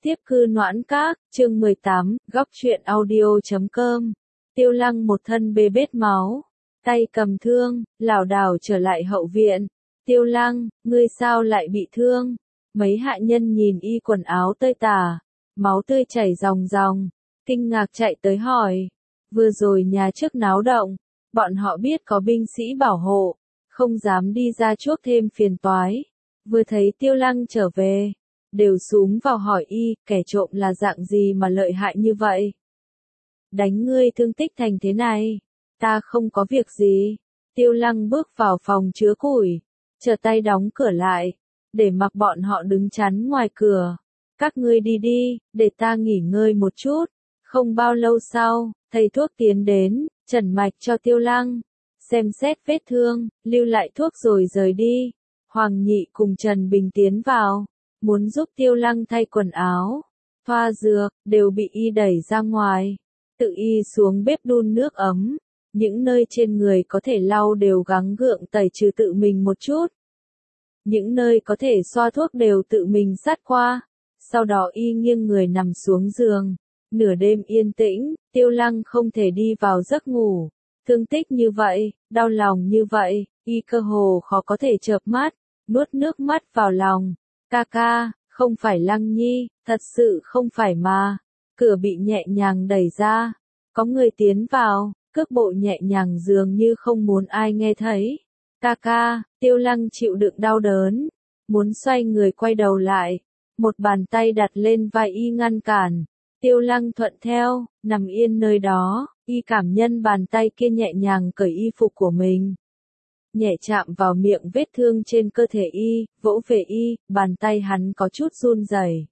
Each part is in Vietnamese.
Tiếp cư Noãn Các, chương 18, góc truyện audio.com. Tiêu Lăng một thân bê bết máu, tay cầm thương, lảo đảo trở lại hậu viện. Tiêu Lăng, ngươi sao lại bị thương? Mấy hạ nhân nhìn y quần áo tơi tả, máu tươi chảy ròng ròng, kinh ngạc chạy tới hỏi. Vừa rồi nhà trước náo động, bọn họ biết có binh sĩ bảo hộ, không dám đi ra chuốc thêm phiền toái. Vừa thấy Tiêu Lăng trở về, đều xúm vào hỏi y, kẻ trộm là dạng gì mà lợi hại như vậy? Đánh ngươi thương tích thành thế này, ta không có việc gì. Tiêu Lăng bước vào phòng chứa củi, trở tay đóng cửa lại, để mặc bọn họ đứng chắn ngoài cửa. Các ngươi đi đi, để ta nghỉ ngơi một chút. Không bao lâu sau, thầy thuốc tiến đến, trần mạch cho Tiêu Lăng, xem xét vết thương, lưu lại thuốc rồi rời đi. Hoàng Nhị cùng Trần Bình tiến vào, muốn giúp Tiêu Lăng thay quần áo, thoa dược, đều bị y đẩy ra ngoài. Tự y xuống bếp đun nước ấm, những nơi trên người có thể lau đều gắng gượng tẩy trừ tự mình một chút. Những nơi có thể xoa thuốc đều tự mình sát qua. Sau đó y nghiêng người nằm xuống giường. Nửa đêm yên tĩnh, Tiêu Lăng không thể đi vào giấc ngủ. Thương tích như vậy, đau lòng như vậy, y cơ hồ khó có thể chợp mắt, nuốt nước mắt vào lòng. Ca ca, không phải Lăng Nhi, thật sự không phải mà. Cửa bị nhẹ nhàng đẩy ra, có người tiến vào, cước bộ nhẹ nhàng dường như không muốn ai nghe thấy. Ca ca, Tiêu Lăng chịu đựng đau đớn, muốn xoay người quay đầu lại, một bàn tay đặt lên vai y ngăn cản. Tiêu Lăng thuận theo, nằm yên nơi đó, y cảm nhận bàn tay kia nhẹ nhàng cởi y phục của mình. Nhẹ chạm vào miệng vết thương trên cơ thể y, vỗ về y, bàn tay hắn có chút run rẩy.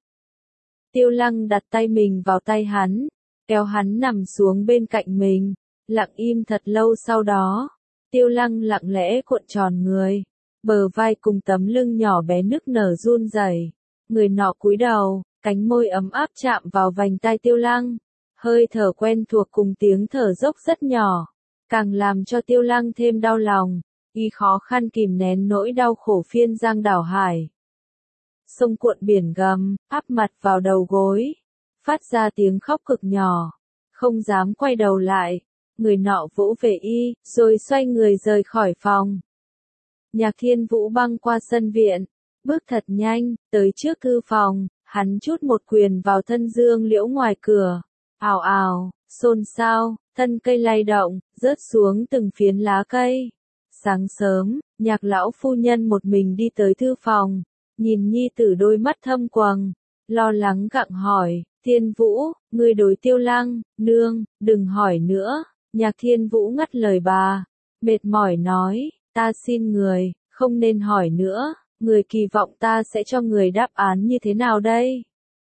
Tiêu Lăng đặt tay mình vào tay hắn, kéo hắn nằm xuống bên cạnh mình, lặng im thật lâu sau đó. Tiêu Lăng lặng lẽ cuộn tròn người, bờ vai cùng tấm lưng nhỏ bé nức nở run rẩy. Người nọ cúi đầu, cánh môi ấm áp chạm vào vành tai Tiêu Lăng, hơi thở quen thuộc cùng tiếng thở dốc rất nhỏ, càng làm cho Tiêu Lăng thêm đau lòng. Y khó khăn kìm nén nỗi đau khổ phiên giang đảo hải. Sông cuộn biển gầm, áp mặt vào đầu gối, phát ra tiếng khóc cực nhỏ, không dám quay đầu lại. Người nọ vỗ về y, rồi xoay người rời khỏi phòng. Nhạc Thiên Vũ băng qua sân viện, bước thật nhanh, tới trước thư phòng, hắn trút một quyền vào thân Dương Liễu ngoài cửa. Ào ào, xôn xao, thân cây lay động, rớt xuống từng phiến lá cây. Sáng sớm, Nhạc lão phu nhân một mình đi tới thư phòng, nhìn nhi tử đôi mắt thâm quầng, lo lắng gặng hỏi, Thiên Vũ, ngươi đối Tiêu Lăng, nương, đừng hỏi nữa. Nhạc Thiên Vũ ngắt lời bà, mệt mỏi nói, ta xin người, không nên hỏi nữa, người kỳ vọng ta sẽ cho người đáp án như thế nào đây?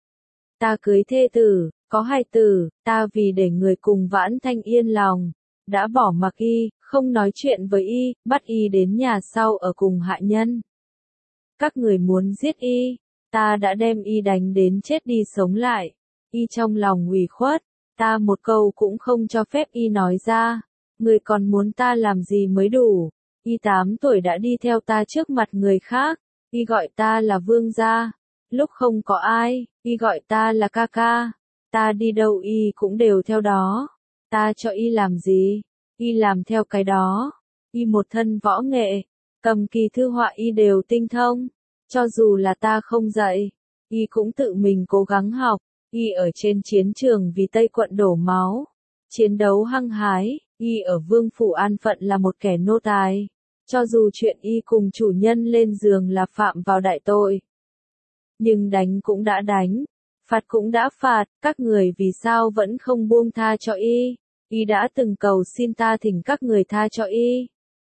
Ta cưới thê tử, có hài tử, ta vì để người cùng Vãn Thanh yên lòng, đã bỏ mặc y, không nói chuyện với y, bắt y đến nhà sau ở cùng hạ nhân. Các người muốn giết y, ta đã đem y đánh đến chết đi sống lại, y trong lòng ủy khuất. Ta một câu cũng không cho phép y nói ra, người còn muốn ta làm gì mới đủ. Y 8 tuổi đã đi theo ta trước mặt người khác, y gọi ta là vương gia. Lúc không có ai, y gọi ta là ca ca. Ta đi đâu y cũng đều theo đó. Ta cho y làm gì, y làm theo cái đó. Y một thân võ nghệ, cầm kỳ thư họa y đều tinh thông. Cho dù là ta không dạy, y cũng tự mình cố gắng học. Y ở trên chiến trường vì Tây quận đổ máu, chiến đấu hăng hái, y ở Vương phủ an phận là một kẻ nô tài. Cho dù chuyện y cùng chủ nhân lên giường là phạm vào đại tội, nhưng đánh cũng đã đánh, phạt cũng đã phạt, các người vì sao vẫn không buông tha cho y? Y đã từng cầu xin ta thỉnh các người tha cho y.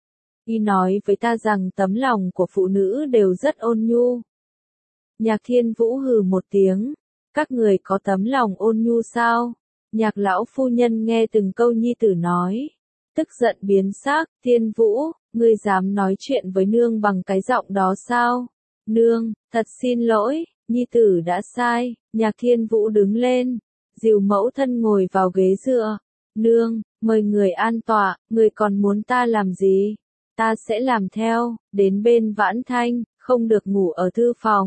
Y nói với ta rằng tấm lòng của phụ nữ đều rất ôn nhu. Nhạc Thiên Vũ hừ một tiếng. Các người có tấm lòng ôn nhu sao? Nhạc lão phu nhân nghe từng câu nhi tử nói, tức giận biến sắc. Thiên Vũ, ngươi dám nói chuyện với nương bằng cái giọng đó sao? Nương, thật xin lỗi, nhi tử đã sai. Nhạc Thiên Vũ đứng lên, dìu mẫu thân ngồi vào ghế dựa. Nương, mời người an tọa, người còn muốn ta làm gì? Ta sẽ làm theo, đến bên Vãn Thanh, không được ngủ ở thư phòng.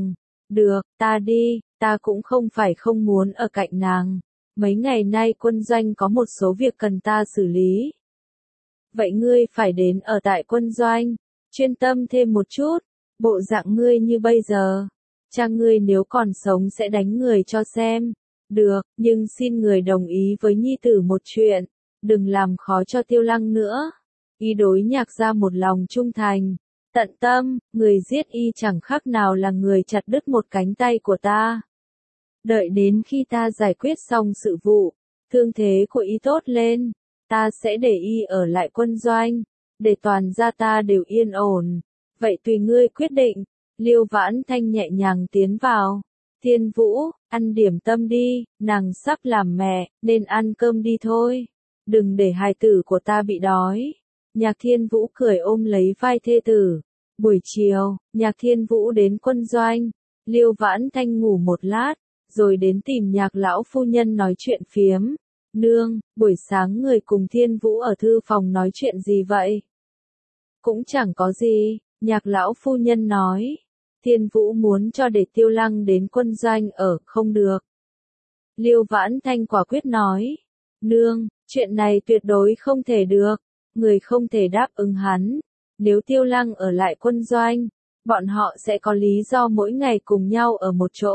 Được, ta đi, ta cũng không phải không muốn ở cạnh nàng. Mấy ngày nay quân doanh có một số việc cần ta xử lý. Vậy ngươi phải đến ở tại quân doanh, chuyên tâm thêm một chút, bộ dạng ngươi như bây giờ. Cha ngươi nếu còn sống sẽ đánh người cho xem. Được, nhưng xin người đồng ý với nhi tử một chuyện, đừng làm khó cho Tiêu Lăng nữa. Y đối Nhạc Gia một lòng trung thành, tận tâm, người giết y chẳng khác nào là người chặt đứt một cánh tay của ta. Đợi đến khi ta giải quyết xong sự vụ, thương thế của y tốt lên, ta sẽ để y ở lại quân doanh, để toàn gia ta đều yên ổn. Vậy tùy ngươi quyết định. Liêu Vãn Thanh nhẹ nhàng tiến vào. Thiên Vũ, ăn điểm tâm đi, nàng sắp làm mẹ, nên ăn cơm đi thôi. Đừng để hài tử của ta bị đói. Nhạc Thiên Vũ cười ôm lấy vai thê tử. Buổi chiều, Nhạc Thiên Vũ đến quân doanh. Liêu Vãn Thanh ngủ một lát, rồi đến tìm Nhạc lão phu nhân nói chuyện phiếm. Nương, buổi sáng người cùng Thiên Vũ ở thư phòng nói chuyện gì vậy? Cũng chẳng có gì, Nhạc lão phu nhân nói. Thiên Vũ muốn cho để Tiêu Lăng đến quân doanh ở, không được. Liêu Vãn Thanh quả quyết nói. Nương, chuyện này tuyệt đối không thể được. Người không thể đáp ứng hắn. Nếu Tiêu Lăng ở lại quân doanh, bọn họ sẽ có lý do mỗi ngày cùng nhau ở một chỗ.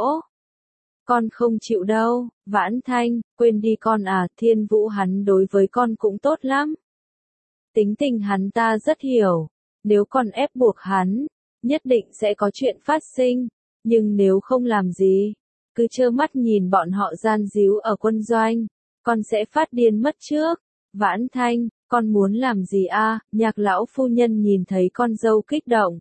Con không chịu đâu, Vãn Thanh, quên đi con à, Thiên Vũ hắn đối với con cũng tốt lắm. Tính tình hắn ta rất hiểu, nếu con ép buộc hắn, nhất định sẽ có chuyện phát sinh, nhưng nếu không làm gì, cứ trơ mắt nhìn bọn họ gian díu ở quân doanh, con sẽ phát điên mất trước. Vãn Thanh, con muốn làm gì a? Nhạc lão phu nhân nhìn thấy con dâu kích động,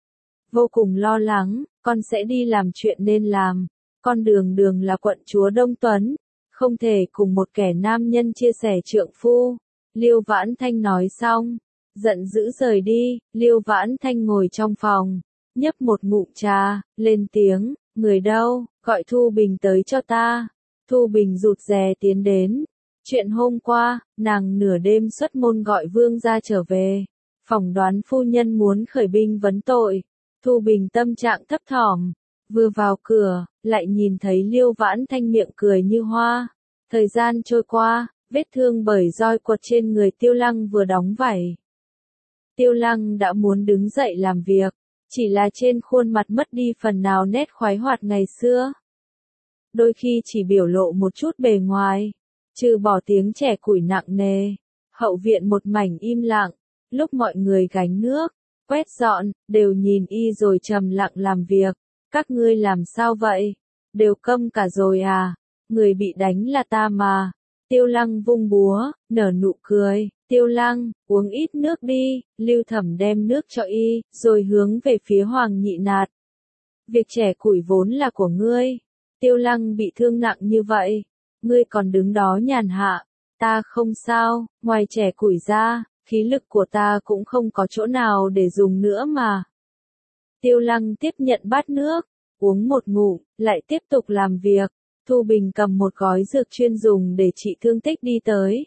vô cùng lo lắng, con sẽ đi làm chuyện nên làm. Con Đường Đường là quận chúa Đông Tuấn, không thể cùng một kẻ nam nhân chia sẻ trượng phu. Liêu Vãn Thanh nói xong, giận dữ rời đi. Liêu Vãn Thanh ngồi trong phòng, nhấp một ngụm trà, lên tiếng, người đâu, gọi Thu Bình tới cho ta. Thu Bình rụt rè tiến đến. Chuyện hôm qua, nàng nửa đêm xuất môn gọi vương gia trở về, phỏng đoán phu nhân muốn khởi binh vấn tội. Thu Bình tâm trạng thấp thỏm, vừa vào cửa, lại nhìn thấy Liêu Vãn Thanh miệng cười như hoa. Thời gian trôi qua, vết thương bởi roi quật trên người Tiêu Lăng vừa đóng vảy. Tiêu Lăng đã muốn đứng dậy làm việc, chỉ là trên khuôn mặt mất đi phần nào nét khoái hoạt ngày xưa. Đôi khi chỉ biểu lộ một chút bề ngoài, trừ bỏ tiếng chẻ củi nặng nề. Hậu viện một mảnh im lặng, lúc mọi người gánh nước, quét dọn, đều nhìn y rồi trầm lặng làm việc. Các ngươi làm sao vậy? Đều câm cả rồi à? Người bị đánh là ta mà. Tiêu Lăng vung búa, nở nụ cười. Tiêu Lăng, uống ít nước đi. Lưu Thẩm đem nước cho y, rồi hướng về phía Hoàng Nhị Nạt. Việc chẻ củi vốn là của ngươi. Tiêu Lăng bị thương nặng như vậy, ngươi còn đứng đó nhàn hạ. Ta không sao, ngoài chẻ củi ra, khí lực của ta cũng không có chỗ nào để dùng nữa mà. Tiêu Lăng tiếp nhận bát nước, uống một ngụm, lại tiếp tục làm việc. Thu Bình cầm một gói dược chuyên dùng để trị thương tích đi tới.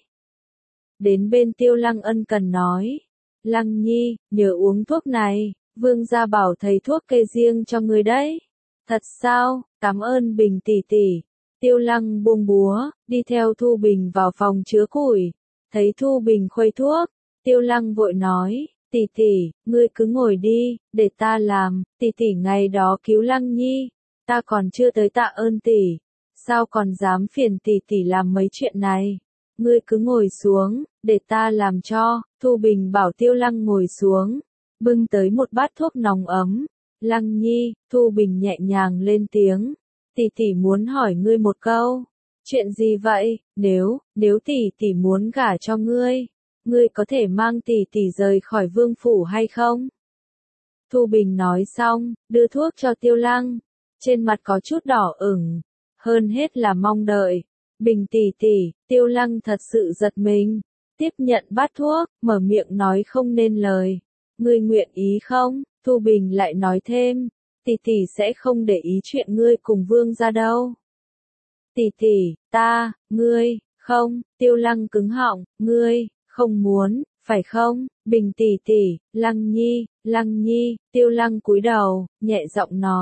Đến bên Tiêu Lăng ân cần nói, Lăng Nhi, nhớ uống thuốc này, vương gia bảo thầy thuốc kê riêng cho người đấy. Thật sao, cảm ơn Bình tỷ tỷ. Tiêu Lăng buông búa, đi theo Thu Bình vào phòng chứa củi. Thấy Thu Bình khuấy thuốc, Tiêu Lăng vội nói, tỷ tỷ, ngươi cứ ngồi đi, để ta làm. Tỷ tỷ ngày đó cứu Lăng Nhi, ta còn chưa tới tạ ơn tỷ, sao còn dám phiền tỷ tỷ làm mấy chuyện này. Ngươi cứ ngồi xuống, để ta làm cho. Thu Bình bảo Tiêu Lăng ngồi xuống, bưng tới một bát thuốc nóng ấm. Lăng Nhi, Thu Bình nhẹ nhàng lên tiếng, tỷ tỷ muốn hỏi ngươi một câu. Chuyện gì vậy? Nếu tỷ tỷ muốn gả cho ngươi, ngươi có thể mang tỷ tỷ rời khỏi vương phủ hay không? Thu Bình nói xong, đưa thuốc cho Tiêu Lăng, trên mặt có chút đỏ ửng, hơn hết là mong đợi. Bình tỷ tỷ, Tiêu Lăng thật sự giật mình, tiếp nhận bát thuốc, mở miệng nói không nên lời. Ngươi nguyện ý không? Thu Bình lại nói thêm, tỷ tỷ sẽ không để ý chuyện ngươi cùng vương gia đâu. Tỷ tỷ, ngươi, không. Tiêu Lăng cứng họng, ngươi, không muốn, phải không? Bình tỷ tỷ, Lăng Nhi, Tiêu Lăng cúi đầu, nhẹ giọng nói,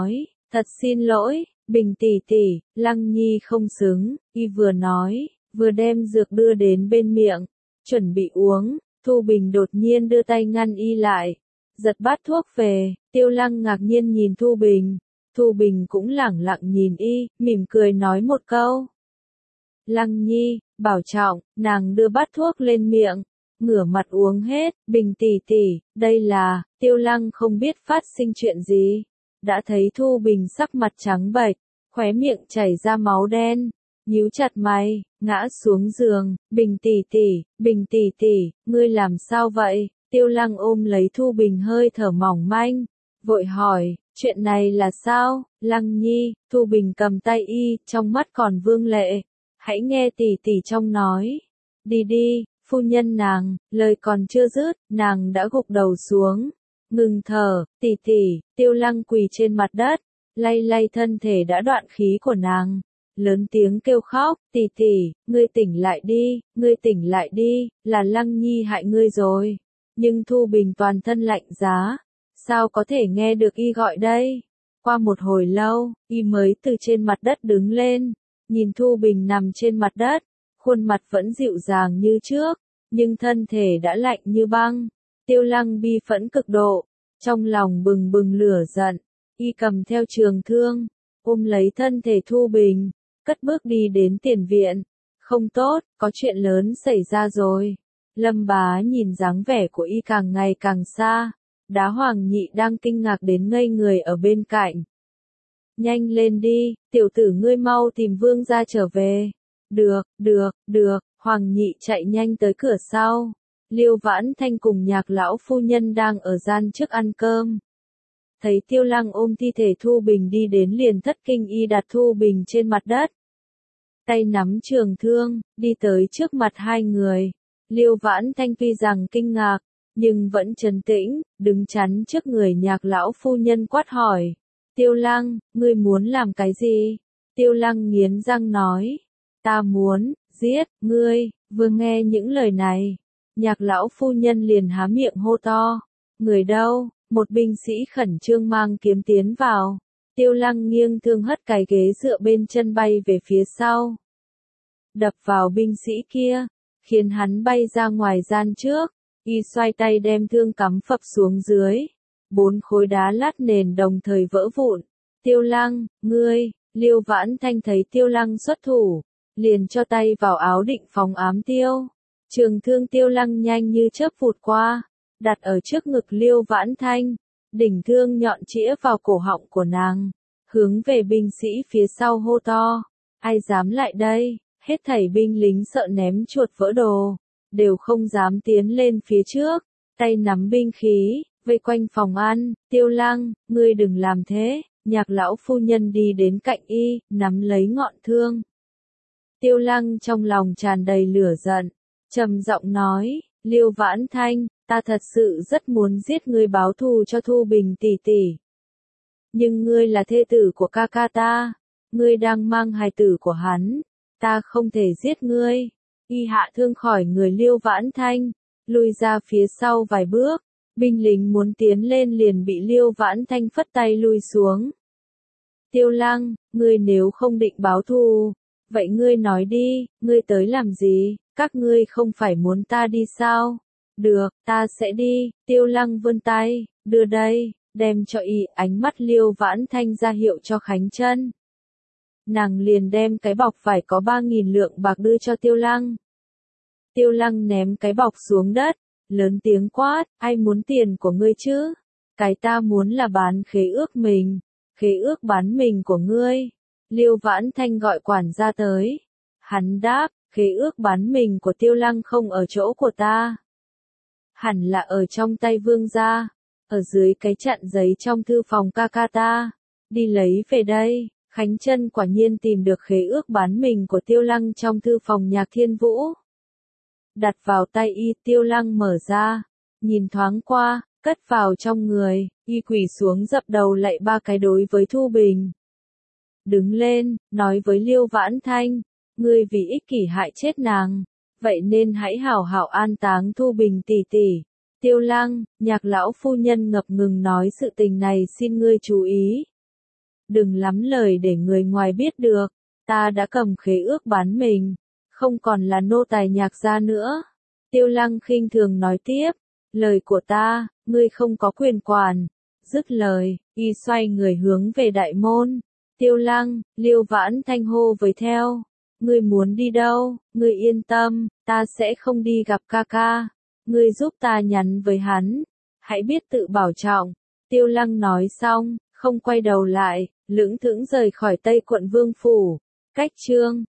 Thật xin lỗi, Bình tỷ tỷ, Lăng Nhi không xứng, y vừa nói, vừa đem dược đưa đến bên miệng, chuẩn bị uống, Thu Bình đột nhiên đưa tay ngăn y lại, giật bát thuốc về, Tiêu Lăng ngạc nhiên nhìn Thu Bình, Thu Bình cũng lẳng lặng nhìn y, mỉm cười nói một câu. Lăng Nhi, bảo trọng, nàng đưa bát thuốc lên miệng, ngửa mặt uống hết, Bình tỷ tỷ, đây là, Tiêu Lăng không biết phát sinh chuyện gì, đã thấy Thu Bình sắc mặt trắng bệch, khóe miệng chảy ra máu đen, nhíu chặt mày, ngã xuống giường, Bình tỷ tỷ, ngươi làm sao vậy? Tiêu Lăng ôm lấy Thu Bình hơi thở mỏng manh, vội hỏi, chuyện này là sao? Lăng Nhi, Thu Bình cầm tay y, trong mắt còn vương lệ, hãy nghe tỷ tỷ trong nói, đi đi, phu nhân nàng, lời còn chưa dứt, nàng đã gục đầu xuống, ngừng thở, tỷ tỷ, Tiêu Lăng quỳ trên mặt đất, lay lay thân thể đã đoạn khí của nàng, lớn tiếng kêu khóc, tỷ tỷ, ngươi tỉnh lại đi, là Lăng Nhi hại ngươi rồi. Nhưng Thu Bình toàn thân lạnh giá, sao có thể nghe được y gọi đây? Qua một hồi lâu, y mới từ trên mặt đất đứng lên, nhìn Thu Bình nằm trên mặt đất, khuôn mặt vẫn dịu dàng như trước, nhưng thân thể đã lạnh như băng. Tiêu Lăng bi phẫn cực độ, trong lòng bừng bừng lửa giận, y cầm theo trường thương, ôm lấy thân thể Thu Bình, cất bước đi đến tiền viện. Không tốt, có chuyện lớn xảy ra rồi. Lâm Bá nhìn dáng vẻ của y càng ngày càng xa, Đá Hoàng Nhị đang kinh ngạc đến ngây người ở bên cạnh. Nhanh lên đi, tiểu tử ngươi mau tìm vương gia trở về. Được, Hoàng Nhị chạy nhanh tới cửa sau. Liêu Vãn Thanh cùng Nhạc lão phu nhân đang ở gian trước ăn cơm. Thấy Tiêu Lăng ôm thi thể Thu Bình đi đến liền thất kinh, y đặt Thu Bình trên mặt đất, tay nắm trường thương, đi tới trước mặt hai người. Liêu Vãn Thanh tuy rằng kinh ngạc, nhưng vẫn trấn tĩnh, đứng chắn trước người Nhạc lão phu nhân quát hỏi. Tiêu Lăng, ngươi muốn làm cái gì? Tiêu Lăng nghiến răng nói. Ta muốn, giết, ngươi. Vừa nghe những lời này, Nhạc lão phu nhân liền há miệng hô to. Người đâu? Một binh sĩ khẩn trương mang kiếm tiến vào. Tiêu Lăng nghiêng thương hất cái ghế dựa bên chân bay về phía sau, đập vào binh sĩ kia, khiến hắn bay ra ngoài gian trước. Y xoay tay đem thương cắm phập xuống dưới. 4 khối đá lát nền đồng thời vỡ vụn. Tiêu Lăng, ngươi, Liêu Vãn Thanh thấy Tiêu Lăng xuất thủ, liền cho tay vào áo định phóng ám tiêu. Trường thương Tiêu Lăng nhanh như chớp vụt qua, đặt ở trước ngực Liêu Vãn Thanh, đỉnh thương nhọn chĩa vào cổ họng của nàng, hướng về binh sĩ phía sau hô to. Ai dám lại đây? Hết thảy binh lính sợ ném chuột vỡ đồ, đều không dám tiến lên phía trước, tay nắm binh khí, vây quanh phòng ăn. Tiêu Lăng, ngươi đừng làm thế. Nhạc lão phu nhân đi đến cạnh y, nắm lấy ngọn thương. Tiêu Lăng trong lòng tràn đầy lửa giận, trầm giọng nói, Liêu Vãn Thanh, ta thật sự rất muốn giết ngươi báo thù cho Thu Bình tỷ tỷ. Nhưng ngươi là thê tử của ca ca ta, ngươi đang mang hài tử của hắn, ta không thể giết ngươi. Y hạ thương khỏi người Liêu Vãn Thanh, lùi ra phía sau vài bước, binh lính muốn tiến lên liền bị Liêu Vãn Thanh phất tay lui xuống. Tiêu Lăng, ngươi nếu không định báo thù, vậy ngươi nói đi, ngươi tới làm gì? Các ngươi không phải muốn ta đi sao? Được, ta sẽ đi. Tiêu Lăng vươn tay, đưa đây, đem cho y. Ánh mắt Liêu Vãn Thanh ra hiệu cho Khánh Chân. Nàng liền đem cái bọc phải có 3.000 lượng bạc đưa cho Tiêu Lăng. Tiêu Lăng ném cái bọc xuống đất, lớn tiếng quát, ai muốn tiền của ngươi chứ? Cái ta muốn là bán khế ước mình, khế ước bán mình của ngươi. Liêu Vãn Thanh gọi quản gia tới. Hắn đáp, khế ước bán mình của Tiêu Lăng không ở chỗ của ta. Hẳn là ở trong tay vương gia, ở dưới cái chặn giấy trong thư phòng ca ca ta. Đi lấy về đây. Khánh Chân quả nhiên tìm được khế ước bán mình của Tiêu Lăng trong thư phòng Nhạc Thiên Vũ. Đặt vào tay y. Tiêu Lăng mở ra, nhìn thoáng qua, cất vào trong người, y quỳ xuống dập đầu lạy 3 cái đối với Thu Bình. Đứng lên, nói với Liêu Vãn Thanh, ngươi vì ích kỷ hại chết nàng, vậy nên hãy hảo hảo an táng Thu Bình tỷ tỷ. Tiêu Lăng, Nhạc lão phu nhân ngập ngừng nói, sự tình này xin ngươi chú ý. đừng lắm lời để người ngoài biết được, ta đã cầm khế ước bán mình, không còn là nô tài Nhạc gia nữa. Tiêu Lăng khinh thường nói tiếp, lời của ta, ngươi không có quyền quản. Dứt lời, y xoay người hướng về đại môn. Tiêu Lăng, Liêu Vãn Thanh hô với theo. Ngươi muốn đi đâu, ngươi yên tâm, ta sẽ không đi gặp ca ca. Ngươi giúp ta nhắn với hắn, hãy biết tự bảo trọng. Tiêu Lăng nói xong, không quay đầu lại, lững thững rời khỏi Tây Quận Vương Phủ. Cách chương